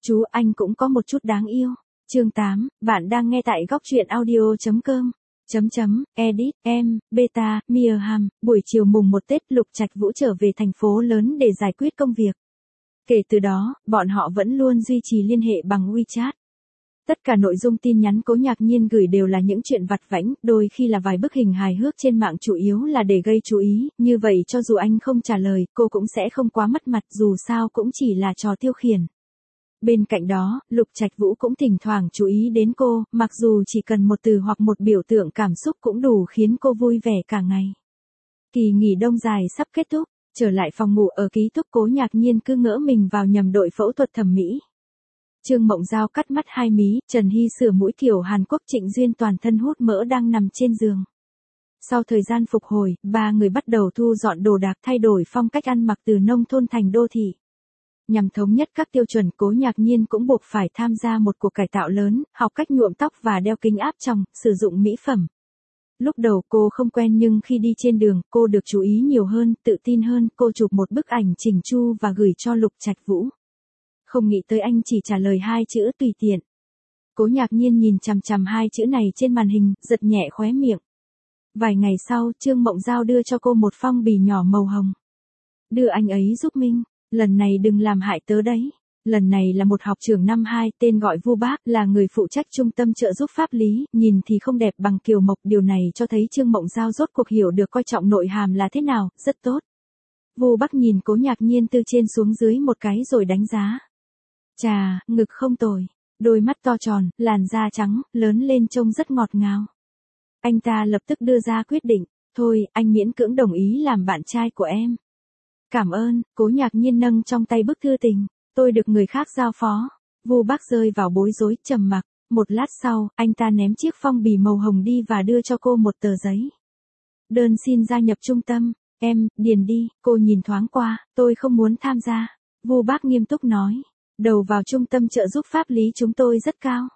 Chú anh cũng có một chút đáng yêu. Chương 8, bạn đang nghe tại góc truyện audio.com. Edit, em, Beta, Mirham, buổi chiều mùng 1 Tết Lục Trạch Vũ trở về thành phố lớn để giải quyết công việc. Kể từ đó, bọn họ vẫn luôn duy trì liên hệ bằng WeChat. Tất cả nội dung tin nhắn Cố Nhạc Nhiên gửi đều là những chuyện vặt vãnh, đôi khi là vài bức hình hài hước trên mạng, chủ yếu là để gây chú ý, như vậy cho dù anh không trả lời, cô cũng sẽ không quá mất mặt, dù sao cũng chỉ là trò tiêu khiển. Bên cạnh đó, Lục Trạch Vũ cũng thỉnh thoảng chú ý đến cô, mặc dù chỉ cần một từ hoặc một biểu tượng cảm xúc cũng đủ khiến cô vui vẻ cả ngày. Kỳ nghỉ đông dài sắp kết thúc, trở lại phòng ngủ ở ký túc, Cố Nhạc Nhiên cứ ngỡ mình vào nhầm đội phẫu thuật thẩm mỹ. Trương Mộng Giao cắt mắt hai mí, Trần Hy sửa mũi kiểu Hàn Quốc, Trịnh Duyên toàn thân hút mỡ đang nằm trên giường. Sau thời gian phục hồi, ba người bắt đầu thu dọn đồ đạc, thay đổi phong cách ăn mặc từ nông thôn thành đô thị. Nhằm thống nhất các tiêu chuẩn, Cố Nhạc Nhiên cũng buộc phải tham gia một cuộc cải tạo lớn, học cách nhuộm tóc và đeo kính áp tròng, sử dụng mỹ phẩm. Lúc đầu cô không quen, nhưng khi đi trên đường, cô được chú ý nhiều hơn, tự tin hơn. Cô chụp một bức ảnh chỉnh chu và gửi cho Lục Trạch Vũ. Không nghĩ tới anh chỉ trả lời hai chữ tùy tiện. Cố Nhạc Nhiên nhìn chằm chằm hai chữ này trên màn hình, giật nhẹ khóe miệng. Vài ngày sau, Trương Mộng Giao đưa cho cô một phong bì nhỏ màu hồng. Đưa anh ấy giúp Minh, lần này đừng làm hại tớ đấy. Lần này là một học trưởng năm 2, tên gọi Vu Bác, là người phụ trách trung tâm trợ giúp pháp lý, nhìn thì không đẹp bằng Kiều Mộc, điều này cho thấy Trương Mộng Giao rốt cuộc hiểu được coi trọng nội hàm là thế nào, rất tốt. Vu Bác nhìn Cố Nhạc Nhiên từ trên xuống dưới một cái rồi đánh giá. Chà, ngực không tồi, đôi mắt to tròn, làn da trắng, lớn lên trông rất ngọt ngào. Anh ta lập tức đưa ra quyết định, thôi, anh miễn cưỡng đồng ý làm bạn trai của em. Cảm ơn. Cố Nhạc Nhiên nâng trong tay bức thư tình, tôi được người khác giao phó. Vu Bác rơi vào bối rối, trầm mặc. Một lát sau, anh ta ném chiếc phong bì màu hồng đi và đưa cho cô một tờ giấy. Đơn xin gia nhập trung tâm, em, điền đi. Cô nhìn thoáng qua, tôi không muốn tham gia. Vu Bác nghiêm túc nói. Đầu vào trung tâm trợ giúp pháp lý chúng tôi rất cao.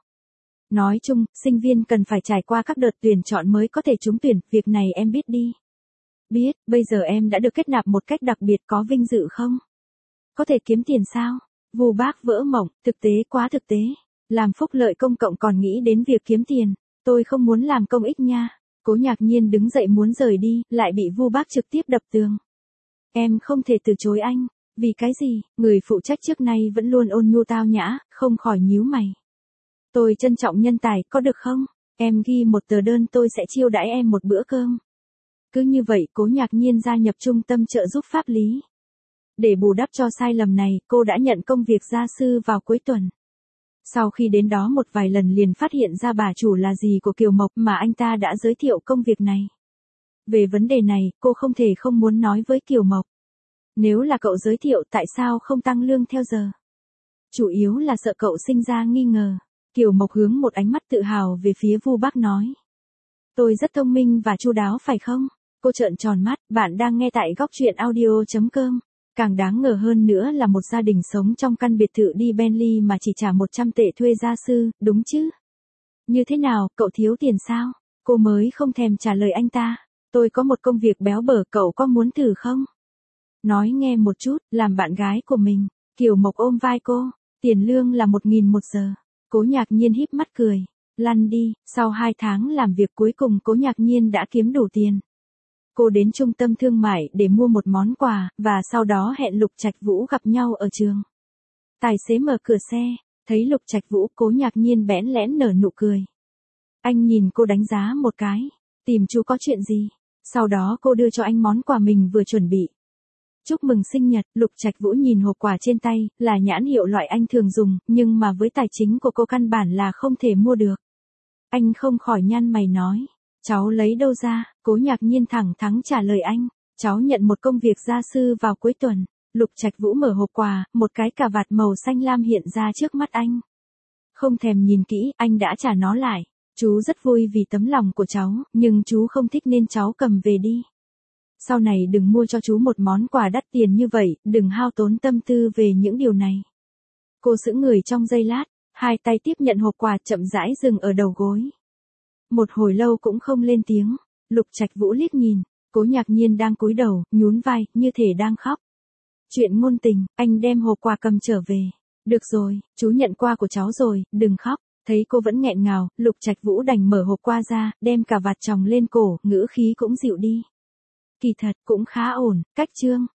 Nói chung, sinh viên cần phải trải qua các đợt tuyển chọn mới có thể trúng tuyển, việc này em biết đi. Biết, bây giờ em đã được kết nạp một cách đặc biệt, có vinh dự không? Có thể kiếm tiền sao? Vu Bác vỡ mộng, thực tế quá thực tế. Làm phúc lợi công cộng còn nghĩ đến việc kiếm tiền. Tôi không muốn làm công ích nha. Cố Nhạc Nhiên đứng dậy muốn rời đi, lại bị Vu Bác trực tiếp đập tường. Em không thể từ chối anh. Vì cái gì? Người phụ trách trước nay vẫn luôn ôn nhu tao nhã, không khỏi nhíu mày. Tôi trân trọng nhân tài, có được không? Em ghi một tờ đơn, tôi sẽ chiêu đãi em một bữa cơm. Cứ như vậy, Cố Nhạc Nhiên gia nhập trung tâm trợ giúp pháp lý. Để bù đắp cho sai lầm này, cô đã nhận công việc gia sư vào cuối tuần. Sau khi đến đó một vài lần liền phát hiện ra bà chủ là dì của Kiều Mộc mà anh ta đã giới thiệu công việc này. Về vấn đề này, cô không thể không muốn nói với Kiều Mộc. Nếu là cậu giới thiệu, tại sao không tăng lương theo giờ? Chủ yếu là sợ cậu sinh ra nghi ngờ. Kiều Mộc hướng một ánh mắt tự hào về phía Vu Bác nói. Tôi rất thông minh và chu đáo phải không? Cô trợn tròn mắt, bạn đang nghe tại góc truyện audio.com. Càng đáng ngờ hơn nữa là một gia đình sống trong căn biệt thự đi Bentley mà chỉ trả 100 tệ thuê gia sư, đúng chứ? Như thế nào, cậu thiếu tiền sao? Cô mới không thèm trả lời anh ta. Tôi có một công việc béo bở, cậu có muốn thử không? Nói nghe một chút, làm bạn gái của mình. Kiều Mộc ôm vai cô. Tiền lương là 1.000 một giờ. Cố Nhạc Nhiên híp mắt cười. Lăn đi, sau 2 tháng làm việc cuối cùng Cố Nhạc Nhiên đã kiếm đủ tiền. Cô đến trung tâm thương mại để mua một món quà, và sau đó hẹn Lục Trạch Vũ gặp nhau ở trường. Tài xế mở cửa xe, thấy Lục Trạch Vũ, Cố Nhạc Nhiên bẽn lẽn nở nụ cười. Anh nhìn cô đánh giá một cái, tìm chú có chuyện gì? Sau đó cô đưa cho anh món quà mình vừa chuẩn bị. Chúc mừng sinh nhật. Lục Trạch Vũ nhìn hộp quà trên tay, là nhãn hiệu loại anh thường dùng, nhưng mà với tài chính của cô căn bản là không thể mua được. Anh không khỏi nhăn mày nói. Cháu lấy đâu ra? Cố Nhạc Nhiên thẳng thắn trả lời anh. Cháu nhận một công việc gia sư vào cuối tuần. Lục Trạch Vũ mở hộp quà, một cái cà vạt màu xanh lam hiện ra trước mắt anh. Không thèm nhìn kỹ, anh đã trả nó lại. Chú rất vui vì tấm lòng của cháu, nhưng chú không thích nên cháu cầm về đi. Sau này đừng mua cho chú một món quà đắt tiền như vậy, đừng hao tốn tâm tư về những điều này. Cô sững người trong giây lát, hai tay tiếp nhận hộp quà, chậm rãi dừng ở đầu gối. Một hồi lâu cũng không lên tiếng. Lục Trạch Vũ liếc nhìn, Cố Nhạc Nhiên đang cúi đầu, nhún vai, như thể đang khóc. Chuyện ngôn tình, anh đem hộp quà cầm trở về. Được rồi, chú nhận qua của cháu rồi, đừng khóc. Thấy cô vẫn nghẹn ngào, Lục Trạch Vũ đành mở hộp qua ra, đem cả vạt chồng lên cổ, ngữ khí cũng dịu đi. Kỳ thật, cũng khá ổn, cách Trương